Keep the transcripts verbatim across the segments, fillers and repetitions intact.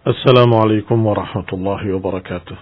السلام عليكم ورحمة الله وبركاته.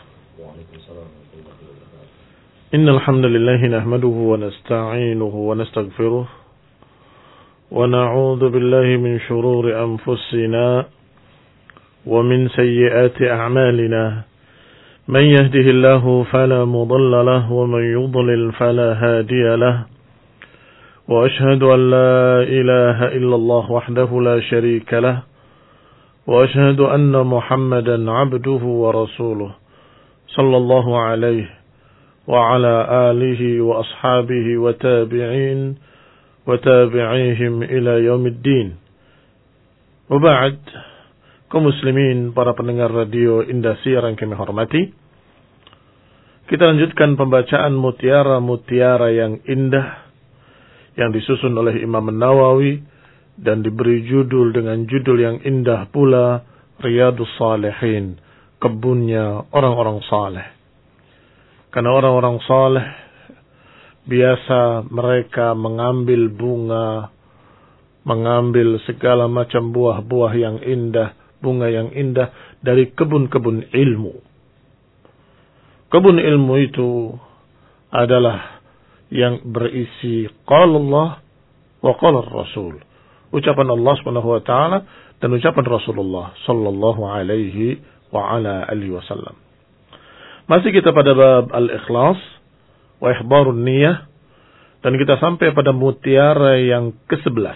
إن الحمد لله نحمده ونستعينه ونستغفره ونعوذ بالله من شرور أنفسنا ومن سيئات أعمالنا. من يهده الله فلا مضل له ومن يضلل فلا هادي له. وأشهد أن لا إله إلا الله وحده لا شريك له. وأشهد أن محمدا عبده ورسوله صلى الله عليه وعلى آله وأصحابه وتابعين وتابعيهم إلى يوم الدين. وبعد, kaum muslimin, para pendengar radio Indosiar yang kami hormati, kita lanjutkan pembacaan mutiara-mutiara yang indah yang disusun oleh Imam Nawawi dan diberi judul dengan judul yang indah pula, Riyadhus Shalihin, kebunnya orang-orang saleh. Karena orang-orang saleh biasa mereka mengambil bunga, mengambil segala macam buah-buah yang indah, bunga yang indah dari kebun-kebun ilmu. Kebun ilmu itu adalah yang berisi qala Allah wa qala Rasul, ucapan Allah Subhanahu wa taala dan ucapan Rasulullah sallallahu alaihi wa ala alihi wasallam. Masih kita pada bab al-ikhlas wa ihbarun niyah, dan kita sampai pada mutiara yang kesebelas,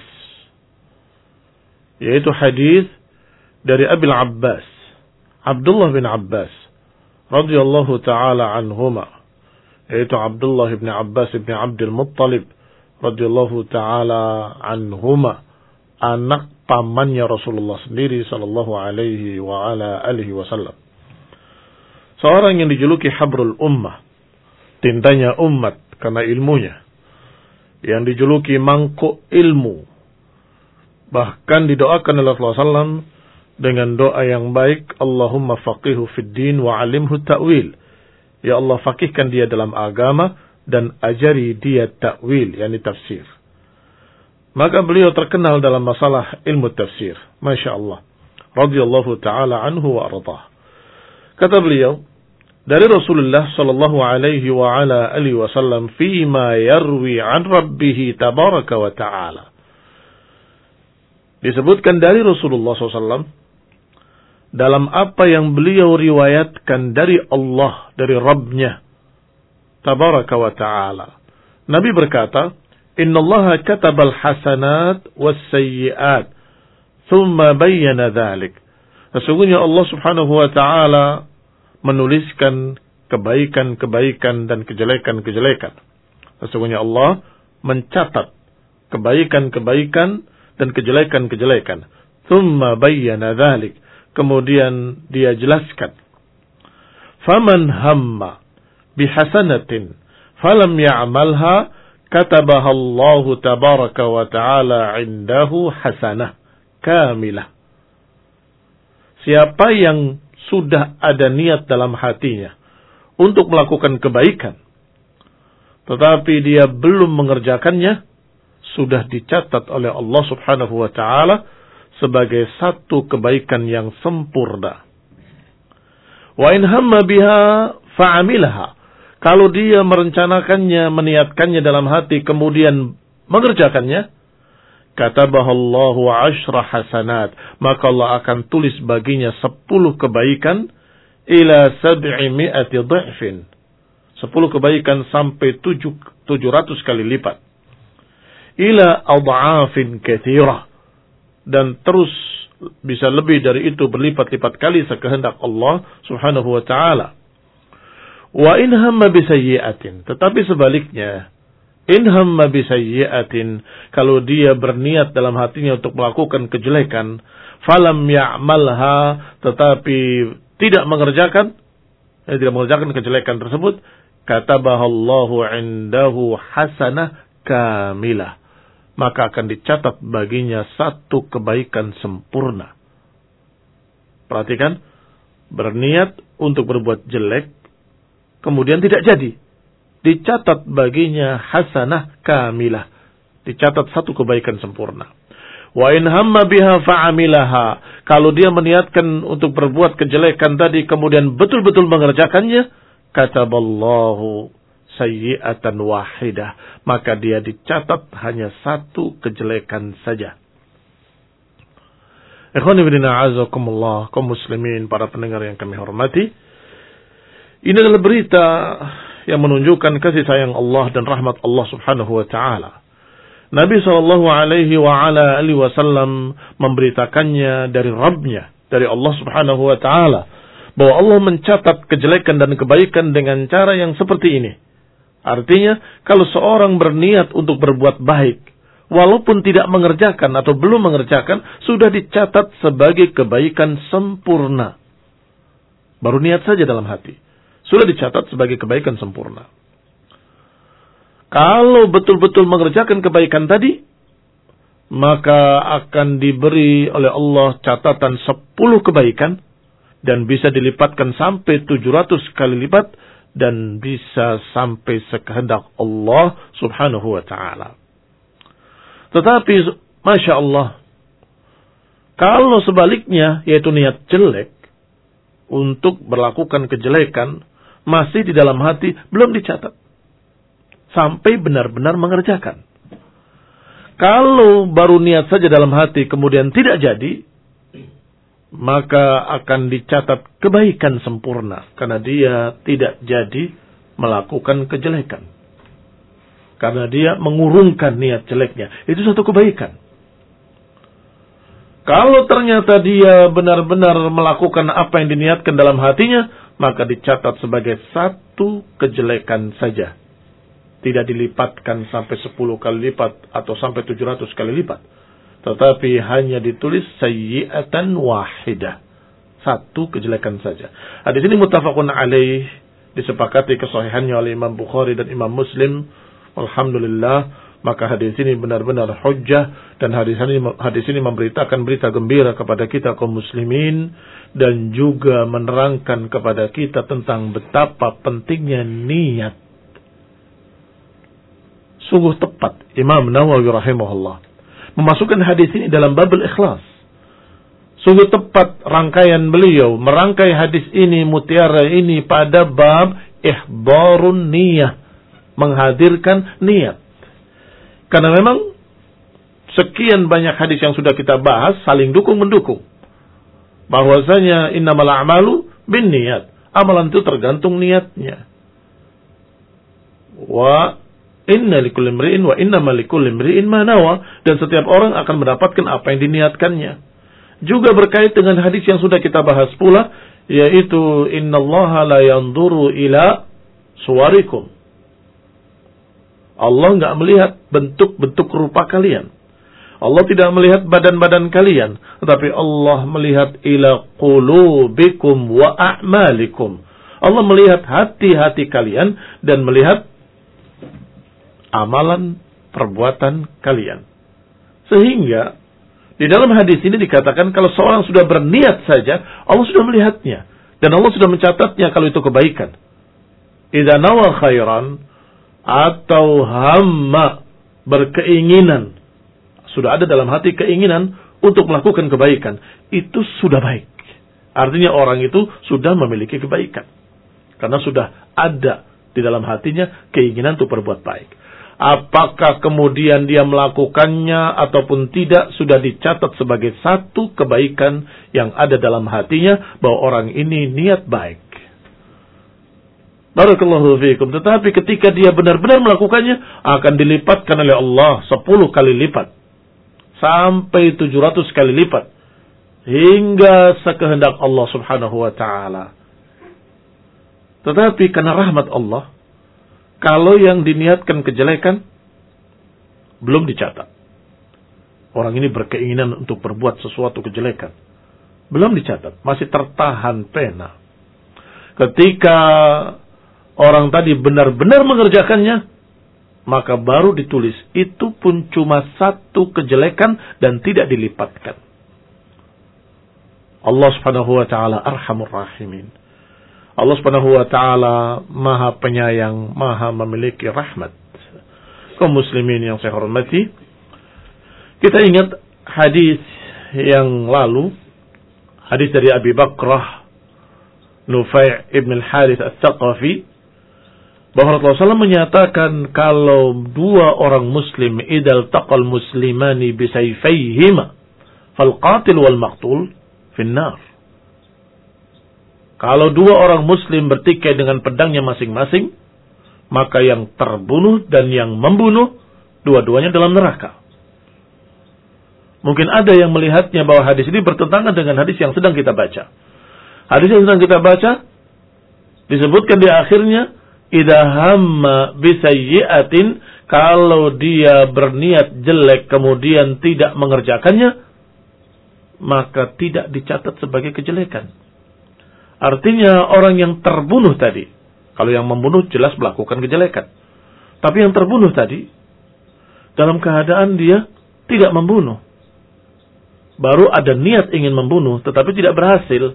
yaitu hadis dari Abil Abbas Abdullah bin Abbas radhiyallahu taala anhuma, yaitu Abdullah bin Abbas bin Abdul Muttalib radhiyallahu taala anhuma, anak pamannya Rasulullah sendiri sallallahu alaihi wa ala alihi wasallam. Seorang yang dijuluki Habrul Ummah, tintanya umat karena ilmunya, yang dijuluki mangkuk ilmu. Bahkan didoakan oleh Rasulullah sallallahu alaihi wasallam dengan doa yang baik, Allahumma faqihu fid din wa alimhu ta'wil. Ya Allah, faqihkan dia dalam agama dan ajari dia ta'wil, yakni tafsir. Maka beliau terkenal dalam masalah ilmu tafsir. Masya Allah. Radiyallahu ta'ala anhu wa ardah. Kata beliau, dari Rasulullah sallallahu alaihi wa ala alihi wasallam, fima yarwi an rabbihi tabaraka wa ta'ala. Disebutkan dari Rasulullah sallallahu alaihi wasallam dalam apa yang beliau riwayatkan dari Allah, dari Rabbnya tabaraka wa ta'ala. Nabi berkata, Inna Allah katabal hasanat was sayyiat, thumma bayyana dhalik. Sesungguhnya Allah subhanahu wa ta'ala menuliskan kebaikan-kebaikan dan kejelekan-kejelekan. Sesungguhnya Allah mencatat kebaikan-kebaikan dan kejelekan-kejelekan. Thumma bayyana dhalik. Kemudian dia jelaskan. Faman hamma bihasanatin falam ya'malha katabaha Allah tabaraka wa ta'ala indahu hasanah kamilah. Siapa yang sudah ada niat dalam hatinya untuk melakukan kebaikan, tetapi dia belum mengerjakannya, sudah dicatat oleh Allah subhanahu wa ta'ala sebagai satu kebaikan yang sempurna. Wa in hamma biha fa'amilaha. Kalau dia merencanakannya, meniatkannya dalam hati, kemudian mengerjakannya, katabahallahu ashra hasanat, maka Allah akan tulis baginya sepuluh kebaikan, ila sab'i mi'ati dha'fin, sepuluh kebaikan sampai tujuh, tujuh ratus kali lipat, ila adha'afin katsirah, dan terus bisa lebih dari itu berlipat-lipat kali sekehendak Allah subhanahu wa ta'ala. Wa in hamma bisayyi'atin, tetapi sebaliknya, in hamma bisayyi'atin, kalau dia berniat dalam hatinya untuk melakukan kejelekan, falam ya'malha, tetapi tidak mengerjakan, eh, tidak mengerjakan kejelekan tersebut, katabahallahu indahu hasanah kamilah, maka akan dicatat baginya satu kebaikan sempurna. Perhatikan, berniat untuk berbuat jelek, kemudian tidak jadi, dicatat baginya hasanah kamilah, dicatat satu kebaikan sempurna. Wa in hamma biha fa'amilaha. Kalau dia meniatkan untuk berbuat kejelekan tadi kemudian betul-betul mengerjakannya, kataballahu sayyi'atan wahidah, maka dia dicatat hanya satu kejelekan saja. Ikhwani fillah a'azakumullah, kaum muslimin, para pendengar yang kami hormati. Ini adalah berita yang menunjukkan kasih sayang Allah dan rahmat Allah Subhanahu wa taala. Nabi sallallahu alaihi wa ala alihi wasallam memberitakannya dari Rabb-Nya, dari Allah Subhanahu wa taala, bahwa Allah mencatat kejelekan dan kebaikan dengan cara yang seperti ini. Artinya, kalau seorang berniat untuk berbuat baik, walaupun tidak mengerjakan atau belum mengerjakan, sudah dicatat sebagai kebaikan sempurna. Baru niat saja dalam hati, sudah dicatat sebagai kebaikan sempurna. Kalau betul-betul mengerjakan kebaikan tadi, maka akan diberi oleh Allah catatan sepuluh kebaikan, dan bisa dilipatkan sampai tujuh ratus kali lipat, dan bisa sampai sekehendak Allah Subhanahu wa ta'ala. Tetapi, Masya Allah, kalau sebaliknya, yaitu niat jelek, untuk melakukan kejelekan, masih di dalam hati, belum dicatat. Sampai benar-benar mengerjakan. Kalau baru niat saja dalam hati, kemudian tidak jadi, maka akan dicatat kebaikan sempurna. Karena dia tidak jadi melakukan kejelekan. Karena dia mengurungkan niat jeleknya. Itu satu kebaikan. Kalau ternyata dia benar-benar melakukan apa yang diniatkan dalam hatinya, maka dicatat sebagai satu kejelekan saja. Tidak dilipatkan sampai sepuluh kali lipat atau sampai tujuh ratus kali lipat. Tetapi hanya ditulis sayyi'atan wahidah. Satu kejelekan saja. Hadis ini muttafaqun alaih, disepakati kesahihannya oleh Imam Bukhari dan Imam Muslim. Alhamdulillah, maka hadis ini benar-benar hujjah, dan hadis ini hadis ini memberitakan berita gembira kepada kita kaum muslimin, dan juga menerangkan kepada kita tentang betapa pentingnya niat. Sungguh tepat Imam Nawawi rahimahullah memasukkan hadis ini dalam babul ikhlas. Sungguh tepat rangkaian beliau merangkai hadis ini, mutiara ini, pada bab ihdarun niyah, menghadirkan niat. Karena memang sekian banyak hadis yang sudah kita bahas saling dukung-mendukung. Bahwasanya innamal a'malu binniyat. Amalan itu tergantung niatnya. Wa inna likulli imri'in wa innama likulli imri'in ma nawa, dan setiap orang akan mendapatkan apa yang diniatkannya. Juga berkait dengan hadis yang sudah kita bahas pula, yaitu innallaha la yanzuru ila suwarikum. Allah enggak melihat bentuk-bentuk rupa kalian. Allah tidak melihat badan-badan kalian, tetapi Allah melihat ila qulubikum wa a'malikum. Allah melihat hati-hati kalian dan melihat amalan perbuatan kalian. Sehingga di dalam hadis ini dikatakan kalau seorang sudah berniat saja, Allah sudah melihatnya dan Allah sudah mencatatnya kalau itu kebaikan. Idza nawa khairan, atau hamma, berkeinginan, sudah ada dalam hati keinginan untuk melakukan kebaikan, itu sudah baik. Artinya orang itu sudah memiliki kebaikan karena sudah ada di dalam hatinya keinginan untuk berbuat baik. Apakah kemudian dia melakukannya ataupun tidak, sudah dicatat sebagai satu kebaikan yang ada dalam hatinya, bahwa orang ini niat baik. Barakallahu fiikum. Tetapi ketika dia benar-benar melakukannya, akan dilipatkan oleh Allah sepuluh kali lipat. Sampai tujuh ratus kali lipat. Hingga sekehendak Allah subhanahu wa ta'ala. Tetapi karena rahmat Allah, kalau yang diniatkan kejelekan, belum dicatat. Orang ini berkeinginan untuk berbuat sesuatu kejelekan. Belum dicatat. Masih tertahan pena. Ketika orang tadi benar-benar mengerjakannya, maka baru ditulis. Itu pun cuma satu kejelekan dan tidak dilipatkan. Allah subhanahu wa ta'ala arhamur rahimin. Allah subhanahu wa ta'ala maha penyayang, maha memiliki rahmat. Kaum muslimin yang saya hormati, kita ingat hadis yang lalu, hadis dari Abi Bakrah Nufai' ibn al-Harith al-Thaqafi, bahwa Rasulullah shallallahu alaihi wasallam menyatakan kalau dua orang muslim idal taqal muslimani bisayfayhima fal qatil wal maqtul finnar. Kalau dua orang muslim bertikai dengan pedangnya masing-masing, maka yang terbunuh dan yang membunuh dua-duanya dalam neraka. Mungkin ada yang melihatnya bahwa hadis ini bertentangan dengan hadis yang sedang kita baca. Hadis yang sedang kita baca disebutkan di akhirnya, idza hamma bisayyi'atin, kalau dia berniat jelek kemudian tidak mengerjakannya, maka tidak dicatat sebagai kejelekan. Artinya orang yang terbunuh tadi, kalau yang membunuh jelas melakukan kejelekan. Tapi yang terbunuh tadi dalam keadaan dia tidak membunuh. Baru ada niat ingin membunuh tetapi tidak berhasil.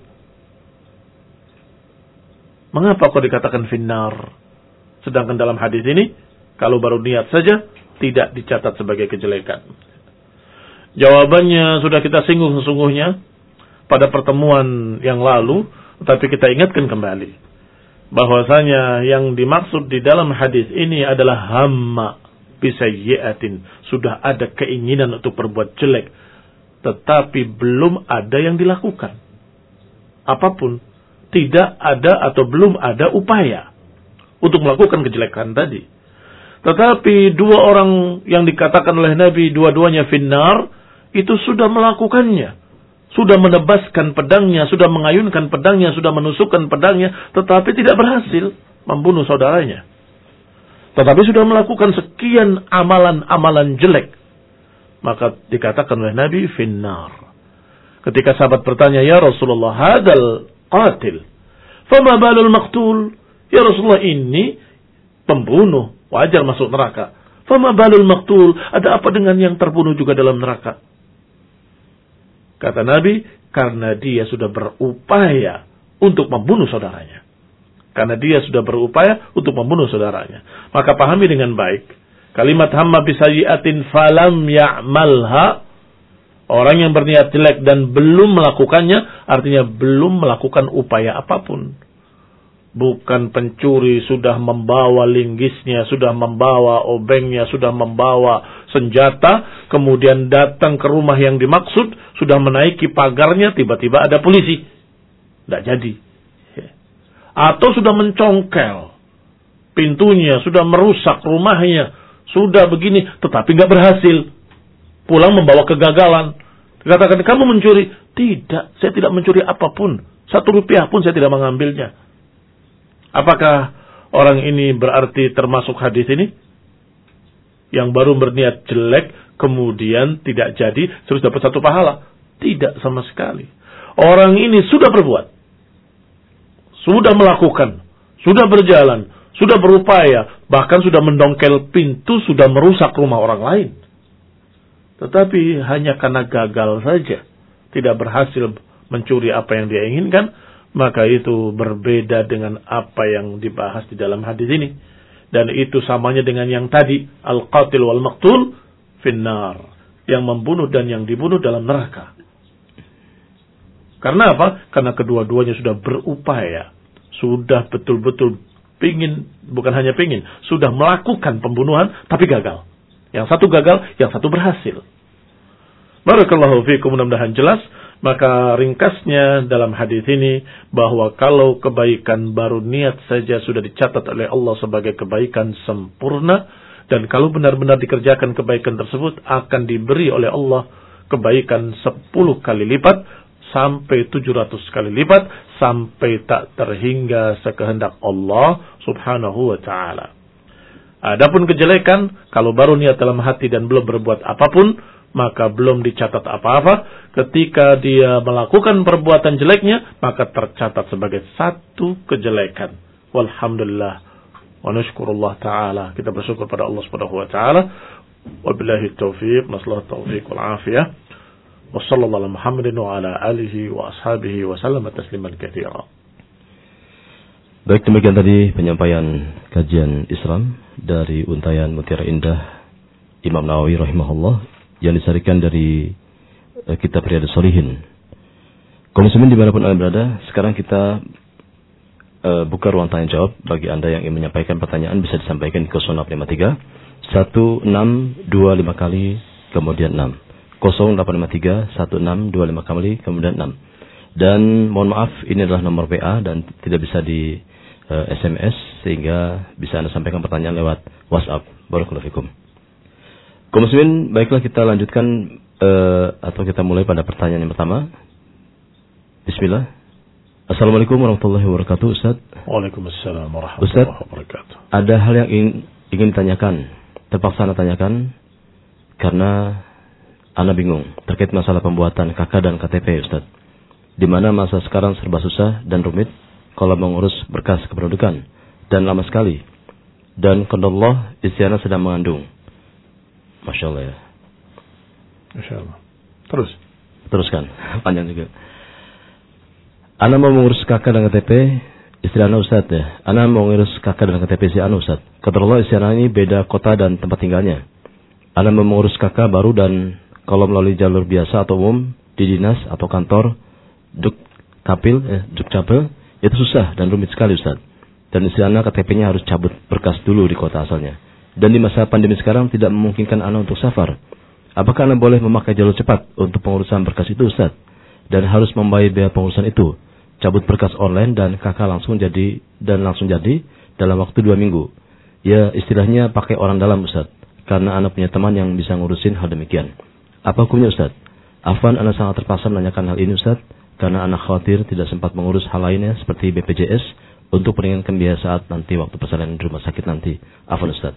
Mengapa kok dikatakan finnar? Sedangkan dalam hadis ini, kalau baru niat saja, tidak dicatat sebagai kejelekan. Jawabannya sudah kita singgung sesungguhnya pada pertemuan yang lalu, tetapi kita ingatkan kembali. Bahwasanya yang dimaksud di dalam hadis ini adalah hamma bisayyi'atin. Sudah ada keinginan untuk berbuat jelek, tetapi belum ada yang dilakukan. Apapun. Tidak ada atau belum ada upaya untuk melakukan kejelekan tadi. Tetapi dua orang yang dikatakan oleh Nabi dua-duanya finnar, itu sudah melakukannya. Sudah menebaskan pedangnya, sudah mengayunkan pedangnya, sudah menusukkan pedangnya, tetapi tidak berhasil membunuh saudaranya. Tetapi sudah melakukan sekian amalan-amalan jelek. Maka dikatakan oleh Nabi finnar. Ketika sahabat bertanya, ya Rasulullah, hadal qatil, fama balul maqtul? Ya Rasulullah, ini pembunuh, wajar masuk neraka. Fama balul maqtul? Ada apa dengan yang terbunuh juga dalam neraka? Kata Nabi, karena dia sudah berupaya untuk membunuh saudaranya. Karena dia sudah berupaya untuk membunuh saudaranya. Maka pahami dengan baik. Kalimat hamma bisayyi'atin falam ya'malha. Orang yang berniat jelek dan belum melakukannya, artinya belum melakukan upaya apapun. Bukan pencuri sudah membawa linggisnya, sudah membawa obengnya, sudah membawa senjata, kemudian datang ke rumah yang dimaksud, sudah menaiki pagarnya, tiba-tiba ada polisi. Tidak jadi. Atau sudah mencongkel pintunya, sudah merusak rumahnya, sudah begini, tetapi nggak berhasil. Pulang membawa kegagalan. Katakan, kamu mencuri. Tidak, saya tidak mencuri apapun. Satu rupiah pun saya tidak mengambilnya. Apakah orang ini berarti termasuk hadis ini? Yang baru berniat jelek, kemudian tidak jadi, terus dapat satu pahala. Tidak sama sekali. Orang ini sudah berbuat. Sudah melakukan. Sudah berjalan. Sudah berupaya. Bahkan sudah mendongkel pintu, sudah merusak rumah orang lain. Tetapi hanya karena gagal saja, tidak berhasil mencuri apa yang dia inginkan, maka itu berbeda dengan apa yang dibahas di dalam hadis ini. Dan itu samanya dengan yang tadi, al-qatil wal maqtul finnar, yang membunuh dan yang dibunuh dalam neraka. Karena apa? Karena kedua-duanya sudah berupaya, sudah betul-betul pingin, bukan hanya pingin, sudah melakukan pembunuhan, tapi gagal. Yang satu gagal, yang satu berhasil. Barakallahu fiikum, mudah-mudahan jelas. Maka ringkasnya dalam hadis ini, bahwa kalau kebaikan baru niat saja sudah dicatat oleh Allah sebagai kebaikan sempurna. Dan kalau benar-benar dikerjakan kebaikan tersebut, akan diberi oleh Allah kebaikan sepuluh kali lipat, sampai tujuh ratus kali lipat, sampai tak terhingga sekehendak Allah subhanahu wa ta'ala. Adapun kejelekan, kalau baru niat dalam hati dan belum berbuat apapun, maka belum dicatat apa-apa. Ketika dia melakukan perbuatan jeleknya, maka tercatat sebagai satu kejelekan. Walhamdulillah wa nashkurullah ta'ala. Kita bersyukur pada Allah subhanahu wa ta'ala. Wabillahi taufiq, nasallahu taufiq wal afiyah. Wa sallallahu ala Muhammadin wa ala alihi wa ashabihi wa sallam tasliman katsira. Baik, demikian tadi penyampaian kajian Islam dari Untayan Mutiara Indah Imam Nawawi rahimahullah, yang disarikan dari uh, kitab Riyadhus Shalihin. Kaum muslimin dimanapun Anda berada, sekarang kita uh, buka ruang tanya jawab. Bagi Anda yang ingin menyampaikan pertanyaan bisa disampaikan di nol delapan lima tiga satu enam dua lima kali kemudian enam. nol delapan lima tiga satu enam dua lima kali kemudian enam. Dan mohon maaf, ini adalah nomor W A dan tidak bisa di uh, S M S, sehingga bisa Anda sampaikan pertanyaan lewat WhatsApp. Barakallahu fikum. Kaum muslimin, baiklah kita lanjutkan uh, atau kita mulai pada pertanyaan yang pertama. Bismillah. Assalamualaikum warahmatullahi wabarakatuh, Ustaz. Waalaikumsalam warahmatullahi wabarakatuh. Ada hal yang ingin, ingin ditanyakan, terpaksa Anda tanyakan karena Anda bingung terkait masalah pembuatan K K dan K T P, Ustaz. Di mana masa sekarang serba susah dan rumit kalau mengurus berkas kependudukan dan lama sekali. Dan qadallah istiana sedang mengandung. Masya Allah ya. Masya Allah. Terus. Teruskan. Panjang juga. Ana mau mengurus K K dan K T P istri Ana, Ustaz ya. Ana mau mengurus K K dan K T P si Ana, Ustaz. Qadallah istiana ini beda kota dan tempat tinggalnya. Ana mau mengurus K K baru dan kalau melalui jalur biasa atau umum di dinas atau kantor Duk Kapil, eh, Duk Capil, itu susah dan rumit sekali, Ustaz. Dan istri Ana K T P-nya harus cabut berkas dulu di kota asalnya. Dan di masa pandemi sekarang tidak memungkinkan Ana untuk safar. Apakah Ana boleh memakai jalur cepat untuk pengurusan berkas itu, Ustaz? Dan harus membayar biaya pengurusan itu, cabut berkas online dan K K langsung jadi dan langsung jadi dalam waktu dua minggu. Ya istilahnya pakai orang dalam, Ustaz. Karena Ana punya teman yang bisa ngurusin hal demikian. Apa hukumnya, Ustaz? Afwan, Ana sangat terpaksa menanyakan hal ini, Ustaz. Karena anak khawatir tidak sempat mengurus hal lainnya seperti B P J S untuk meringankan biaya saat nanti waktu persalinan di rumah sakit nanti. Afwan, Ustaz.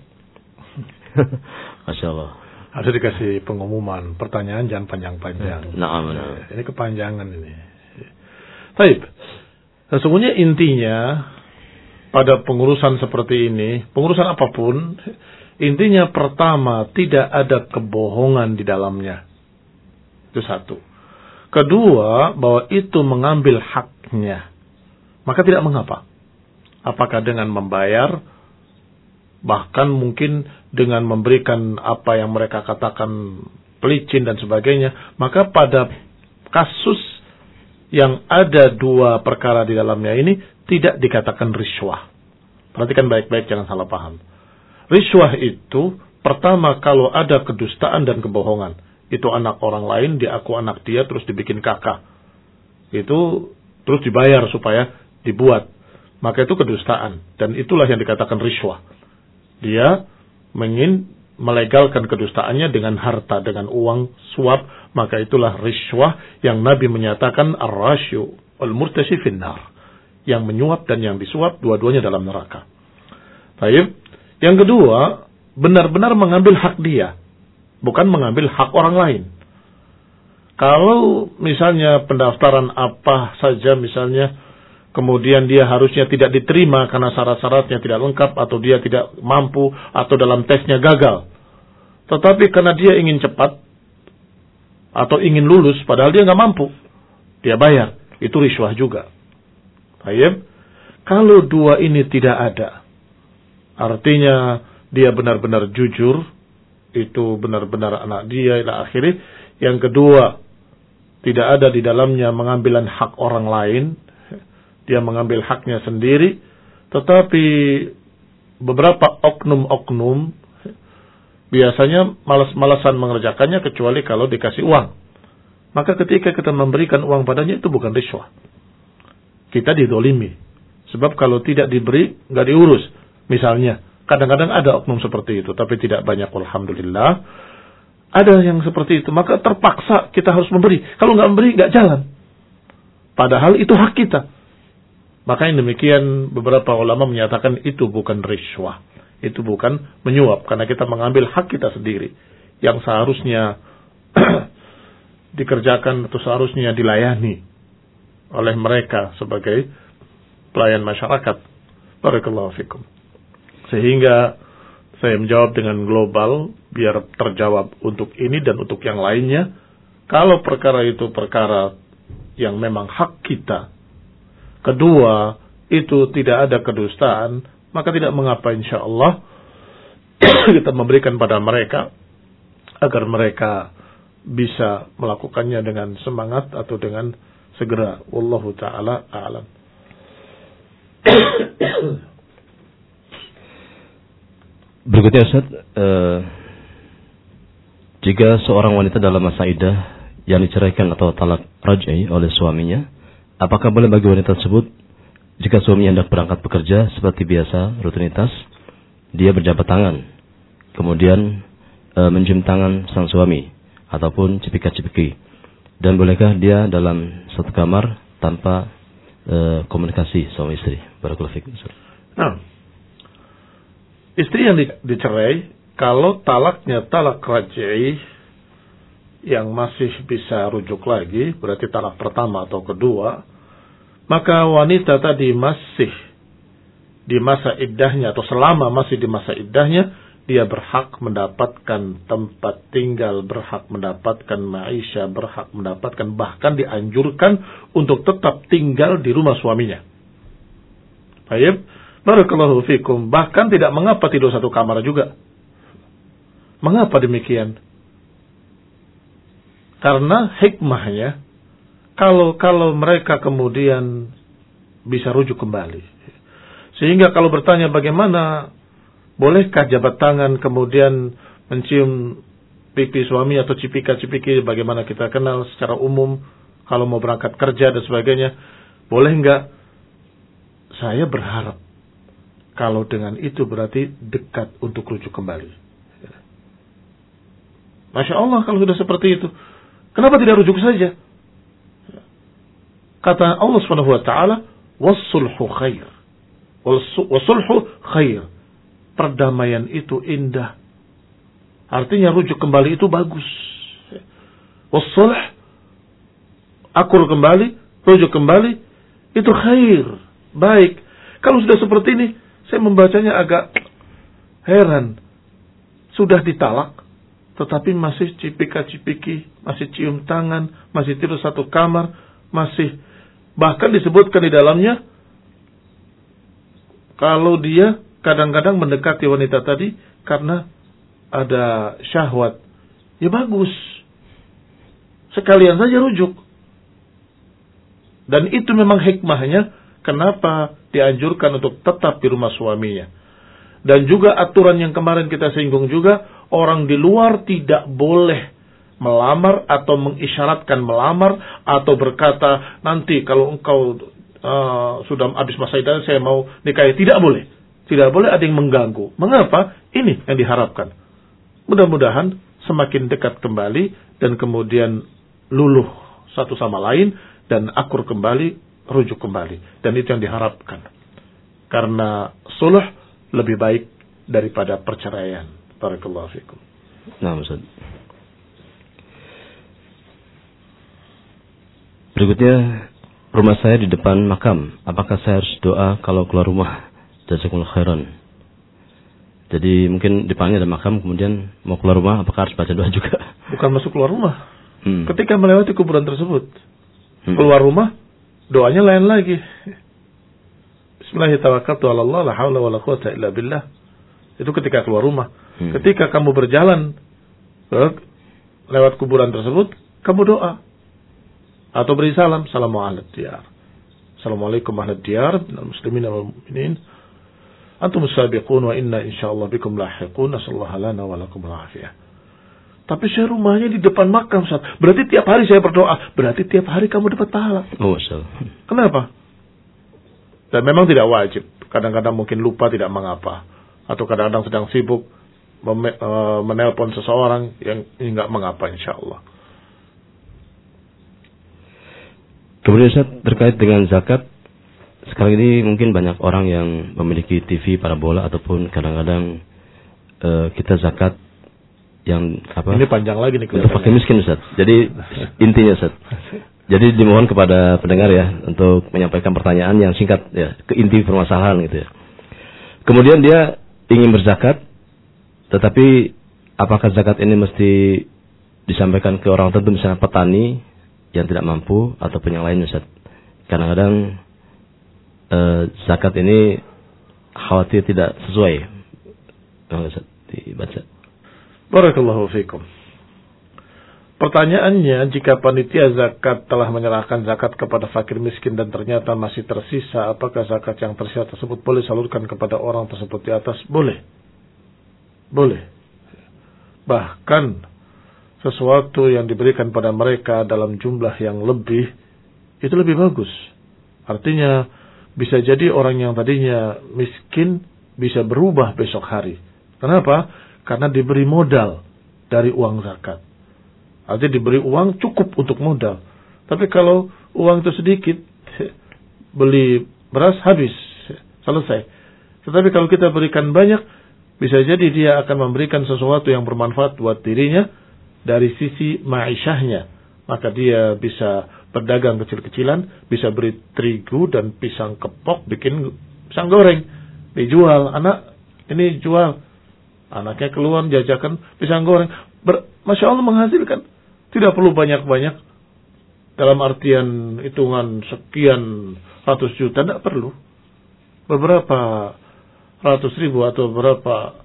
Masya Allah. Ada dikasih pengumuman, pertanyaan jangan panjang-panjang. Nah, nah. Ini kepanjangan ini. Baik. Sesungguhnya intinya pada pengurusan seperti ini, pengurusan apapun, intinya pertama tidak ada kebohongan di dalamnya. Itu satu. Kedua, bahwa itu mengambil haknya. Maka tidak mengapa. Apakah dengan membayar, bahkan mungkin dengan memberikan apa yang mereka katakan pelicin dan sebagainya. Maka pada kasus yang ada dua perkara di dalamnya ini, tidak dikatakan riswah. Perhatikan baik-baik, jangan salah paham. Riswah itu, pertama kalau ada kedustaan dan kebohongan. Itu anak orang lain, dia aku anak dia, terus dibikin kakak. Itu terus dibayar supaya dibuat. Maka itu kedustaan. Dan itulah yang dikatakan riswah. Dia ingin melegalkan kedustaannya dengan harta, dengan uang suap. Maka itulah riswah yang Nabi menyatakan ar-rasyu al-murtasi finnar. Yang menyuap dan yang disuap, dua-duanya dalam neraka. Baik. Yang kedua, benar-benar mengambil hak dia. Bukan mengambil hak orang lain. Kalau misalnya pendaftaran apa saja misalnya, kemudian dia harusnya tidak diterima karena syarat-syaratnya tidak lengkap, atau dia tidak mampu, atau dalam tesnya gagal. Tetapi karena dia ingin cepat, atau ingin lulus, padahal dia nggak mampu, dia bayar. Itu riswah juga. Baik. Kalau dua ini tidak ada, artinya dia benar-benar jujur, itu benar-benar anak dia, ila akhirnya. Yang kedua, tidak ada di dalamnya mengambilan hak orang lain, dia mengambil haknya sendiri. Tetapi beberapa oknum-oknum biasanya malas-malasan mengerjakannya kecuali kalau dikasih uang. Maka ketika kita memberikan uang padanya, itu bukan riswah. Kita didolimi. Sebab kalau tidak diberi, nggak diurus. Misalnya, kadang-kadang ada oknum seperti itu, tapi tidak banyak, alhamdulillah. Ada yang seperti itu, maka terpaksa kita harus memberi. Kalau nggak memberi, nggak jalan. Padahal itu hak kita. Maka yang demikian beberapa ulama menyatakan itu bukan riswah. Itu bukan menyuap, karena kita mengambil hak kita sendiri. Yang seharusnya dikerjakan atau seharusnya dilayani oleh mereka sebagai pelayan masyarakat. Barakallahu fikum. Sehingga saya menjawab dengan global, biar terjawab untuk ini dan untuk yang lainnya. Kalau perkara itu perkara yang memang hak kita, kedua, itu tidak ada kedustaan, maka tidak mengapa insyaallah kita memberikan pada mereka, agar mereka bisa melakukannya dengan semangat atau dengan segera. Wallahu ta'ala a'lam. Berikutnya Ustaz, uh, jika seorang wanita dalam masa iddah yang diceraikan atau talak raj'i oleh suaminya, apakah boleh bagi wanita tersebut jika suaminya hendak berangkat bekerja seperti biasa rutinitas, dia berjabat tangan, kemudian uh, mencium tangan sang suami ataupun cipika-cipiki, dan bolehkah dia dalam satu kamar tanpa uh, komunikasi suami istri? Barakallahu fikum. Nah, istri yang dicerai, kalau talaknya talak raj'i yang masih bisa rujuk lagi, berarti talak pertama atau kedua, maka wanita tadi masih di masa iddahnya atau selama masih di masa iddahnya, dia berhak mendapatkan tempat tinggal, berhak mendapatkan maisha, berhak mendapatkan, bahkan dianjurkan untuk tetap tinggal di rumah suaminya. Baik, barakallahu fikum. Bahkan tidak mengapa tidur satu kamar juga. Mengapa demikian? Karena hikmahnya, kalau kalau mereka kemudian bisa rujuk kembali. Sehingga kalau bertanya bagaimana, bolehkah jabat tangan kemudian mencium pipi suami atau cipika-cipiki, bagaimana kita kenal secara umum, kalau mau berangkat kerja dan sebagainya, boleh enggak? Saya berharap kalau dengan itu berarti dekat untuk rujuk kembali. Masya Allah kalau sudah seperti itu. Kenapa tidak rujuk saja? Kata Allah Subhanahu wa taala, "Was-sulhu khair." Was-sulhu khair. Perdamaian itu indah. Artinya rujuk kembali itu bagus. Was-sulh, akur kembali, rujuk kembali, itu khair, baik. Kalau sudah seperti ini, saya membacanya agak heran. Sudah ditalak, tetapi masih cipika-cipiki, masih cium tangan, masih tidur satu kamar, masih bahkan disebutkan di dalamnya, kalau dia kadang-kadang mendekati wanita tadi karena ada syahwat, ya bagus. Sekalian saja rujuk. Dan itu memang hikmahnya kenapa dianjurkan untuk tetap di rumah suaminya. Dan juga aturan yang kemarin kita singgung juga, orang di luar tidak boleh melamar atau mengisyaratkan melamar atau berkata, nanti kalau engkau uh, sudah habis masa iddah saya mau nikahi. Tidak boleh. Tidak boleh ada yang mengganggu. Mengapa? Ini yang diharapkan. Mudah-mudahan semakin dekat kembali dan kemudian luluh satu sama lain dan akur kembali, rujuk kembali. Dan itu yang diharapkan. Karena sulh lebih baik daripada perceraian. Barakallahu fikum. Nah, Ustaz. Berikutnya, rumah saya di depan makam. Apakah saya harus doa kalau keluar rumah? Jazakumullah khairan. Jadi mungkin depannya ada makam, kemudian mau keluar rumah, apakah harus baca doa juga? Bukan masuk keluar rumah. Hmm. Ketika melewati kuburan tersebut, hmm. keluar rumah, doanya lain lagi. Bismillahirrahmanirrahim. La haula wala quwwata illa billah. Itu ketika keluar rumah. Hmm. Ketika kamu berjalan lewat kuburan tersebut, kamu doa atau beri salam, Assalamualaikum diyar. Assalamualaikum ahlad diyar, minal muslimin wal mu'minin. Antum sabiqun wa inna insyaallah bikum lahiqun. Nasallahu lana wa lakum al-afiyah. Tapi saya rumahnya di depan makam, Ustaz. Berarti tiap hari saya berdoa. Berarti tiap hari kamu dapat pahala. Oh, Ustaz. Kenapa? Dan memang tidak wajib. Kadang-kadang mungkin lupa, tidak mengapa. Atau kadang-kadang sedang sibuk menelpon seseorang yang enggak mengapa, insyaallah. Kemudian Ustaz, terkait dengan zakat, sekarang ini mungkin banyak orang yang memiliki T V parabola ataupun kadang-kadang uh, kita zakat yang apa? Ini panjang lagi nih untuk fakir miskin, Ustaz. Jadi intinya, Ustaz. Jadi dimohon kepada pendengar ya untuk menyampaikan pertanyaan yang singkat ya, ke inti permasalahan gitu ya. Kemudian dia ingin berzakat, tetapi apakah zakat ini mesti disampaikan ke orang tertentu, misalnya petani yang tidak mampu ataupun yang lain, Ustaz? Kadang-kadang eh, zakat ini khawatir tidak sesuai. Oh, Ustaz, dibaca. Barakallahu fikum. Pertanyaannya, jika panitia zakat telah menyerahkan zakat kepada fakir miskin dan ternyata masih tersisa, apakah zakat yang tersisa tersebut boleh salurkan kepada orang tersebut di atas? Boleh. Boleh. Bahkan sesuatu yang diberikan pada mereka dalam jumlah yang lebih, itu lebih bagus. Artinya bisa jadi orang yang tadinya miskin bisa berubah besok hari. Kenapa? Karena diberi modal dari uang zakat. Artinya diberi uang cukup untuk modal. Tapi kalau uang itu sedikit, beli beras habis, selesai. Tetapi kalau kita berikan banyak, bisa jadi dia akan memberikan sesuatu yang bermanfaat buat dirinya dari sisi ma'isyahnya. Maka dia bisa berdagang kecil-kecilan, bisa beri terigu dan pisang kepok, bikin pisang goreng, dijual. Anak, ini jual. Anaknya keluar jajakan pisang goreng. Ber, Masya Allah menghasilkan. Tidak perlu banyak-banyak. Dalam artian hitungan sekian ratus juta, tidak perlu. Beberapa ratus ribu atau berapa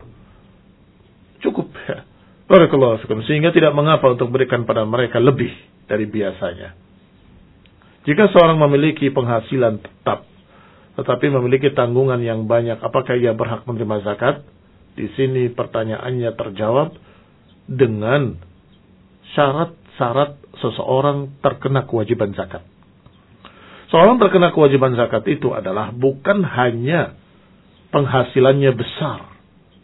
cukup. Ya. Barakallahu fikum. Sehingga tidak mengapa untuk berikan pada mereka lebih dari biasanya. Jika seorang memiliki penghasilan tetap, tetapi memiliki tanggungan yang banyak, apakah ia berhak menerima zakat? Di sini pertanyaannya terjawab dengan syarat-syarat seseorang terkena kewajiban zakat. Seorang terkena kewajiban zakat itu adalah bukan hanya penghasilannya besar,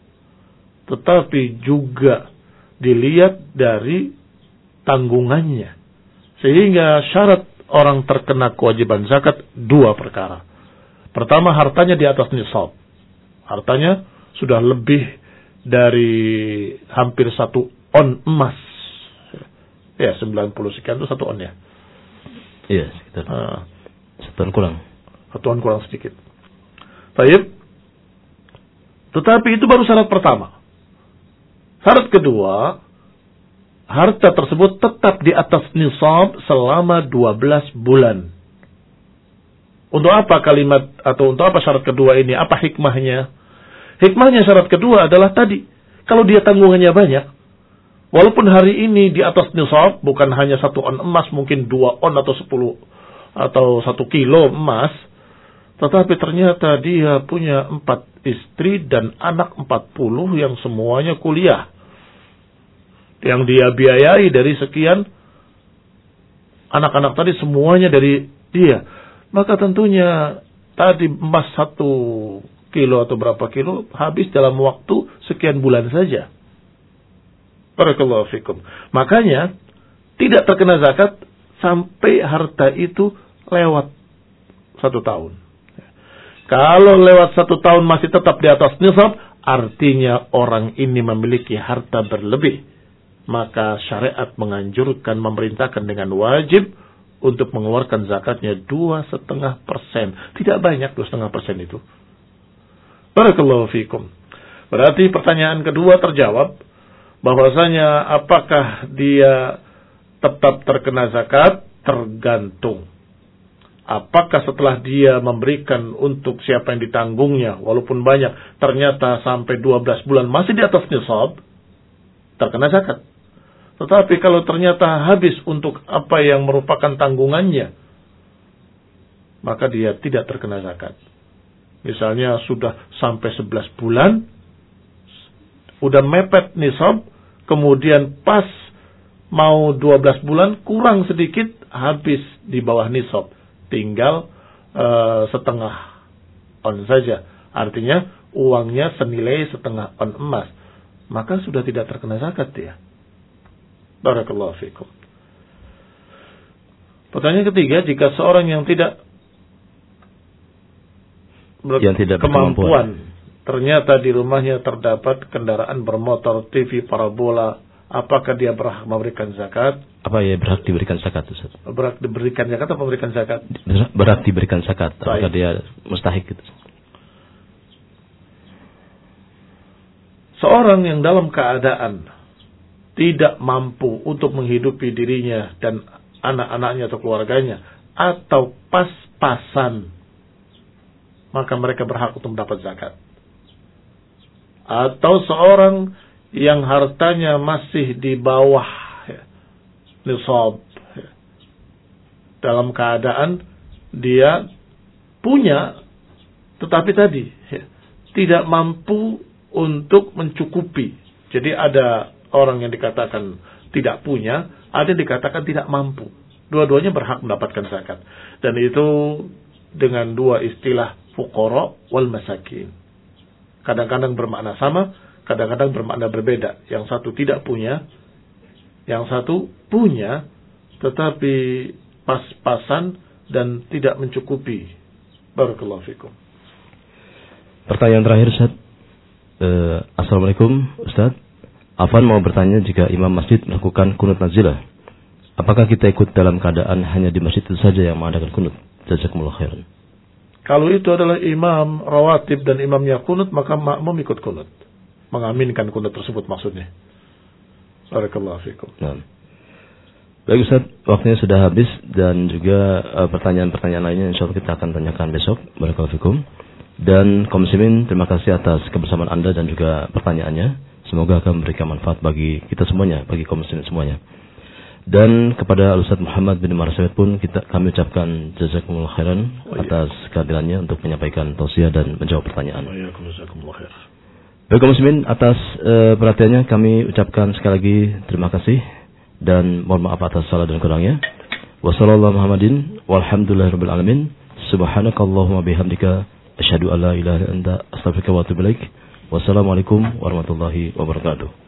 tetapi juga dilihat dari tanggungannya. Sehingga syarat orang terkena kewajiban zakat dua perkara. Pertama, hartanya di atas nisab. Hartanya sudah lebih dari hampir satu on emas. Ya, sembilan puluh sekian itu satu on ya. Iya, sekitar. Uh, Satuan kurang. Satuan kurang sedikit. Baik. Tetapi itu baru syarat pertama. Syarat kedua, harta tersebut tetap di atas nisab selama dua belas bulan. Untuk apa kalimat atau untuk apa syarat kedua ini? Apa hikmahnya? Hikmahnya syarat kedua adalah tadi. Kalau dia tanggungannya banyak, walaupun hari ini di atas nisab, bukan hanya satu on emas, mungkin dua on atau sepuluh atau satu kilo emas, tetapi ternyata dia punya empat istri dan anak empat puluh yang semuanya kuliah. Yang dia biayai dari sekian, anak-anak tadi semuanya dari dia. Maka tentunya tadi emas satu kilo atau berapa kilo habis dalam waktu sekian bulan saja. Barakallahu fikum. Makanya tidak terkena zakat sampai harta itu lewat satu tahun. Kalau lewat satu tahun masih tetap di atas nisab, artinya orang ini memiliki harta berlebih. Maka syariat menganjurkan, memerintahkan dengan wajib untuk mengeluarkan zakatnya dua setengah persen. Tidak banyak dua setengah persen itu. Barakallahu fikum. Berarti pertanyaan kedua terjawab, bahwasanya apakah dia tetap terkena zakat? Tergantung. Apakah setelah dia memberikan untuk siapa yang ditanggungnya, walaupun banyak, ternyata sampai dua belas bulan masih di atas nisab, terkena zakat. Tetapi kalau ternyata habis untuk apa yang merupakan tanggungannya, maka dia tidak terkena zakat. Misalnya sudah sampai sebelas bulan, udah mepet nisab, kemudian pas mau dua belas bulan, kurang sedikit, habis di bawah nisab. Tinggal uh, setengah on saja. Artinya uangnya senilai setengah on emas. Maka sudah tidak terkena zakat dia. Barakallahu fikum. Pertanyaan ketiga, jika seorang yang tidak yang tidak kemampuan, ternyata di rumahnya terdapat kendaraan bermotor, T V, parabola, apakah dia berhak memberikan zakat? Apa ya berhak diberikan zakat, Ustaz? Berhak diberikan zakat atau memberikan zakat? Berhak diberikan zakat. Apakah dia mustahik gitu? Seorang yang dalam keadaan tidak mampu untuk menghidupi dirinya dan anak-anaknya atau keluarganya, atau pas-pasan, maka mereka berhak untuk mendapat zakat. Atau seorang yang hartanya masih di bawah nisab. Dalam keadaan dia punya, tetapi tadi ya, tidak mampu untuk mencukupi. Jadi ada orang yang dikatakan tidak punya, ada yang dikatakan tidak mampu. Dua-duanya berhak mendapatkan zakat. Dan itu dengan dua istilah fuqara wal masakin. Kadang-kadang bermakna sama, kadang-kadang bermakna berbeda. Yang satu tidak punya, yang satu punya, tetapi pas-pasan dan tidak mencukupi. Barakallahu fikum. Pertanyaan terakhir, Ustaz. Uh, Assalamualaikum, Ustaz. Afan mau bertanya, jika imam masjid melakukan kunut nazilah, apakah kita ikut dalam keadaan hanya di masjid itu saja yang mengadakan kunut? Jazakumullah khairan. Kalau itu adalah imam rawatib dan imamnya kunut, maka makmum ikut kunut. Mengaminkan kunut tersebut maksudnya. Barakallahu fikum. Nah. Baik Ustaz, waktunya sudah habis dan juga uh, pertanyaan-pertanyaan lainnya insya Allah kita akan tanyakan besok. Barakallahu fikum. Dan kaum muslimin, terima kasih atas kebersamaan Anda dan juga pertanyaannya. Semoga akan memberikan manfaat bagi kita semuanya, bagi kaum muslimin semuanya. Dan kepada Ustaz Muhammad bin Marsawet pun kita kami ucapkan jazakumullah khairan atas kehadirannya untuk menyampaikan tausiah dan menjawab pertanyaan. Baik kaum muslimin, atas uh, perhatiannya kami ucapkan sekali lagi terima kasih. Dan mohon maaf atas salah dan kurangnya. Wassallallahu Muhammadin walhamdulillahirabbil alamin. Subhanakallahumma bihamdika asyhadu an la ilaha illa anta astaghfiruka wa atubu ilaik. Wassalamualaikum warahmatullahi wabarakatuh.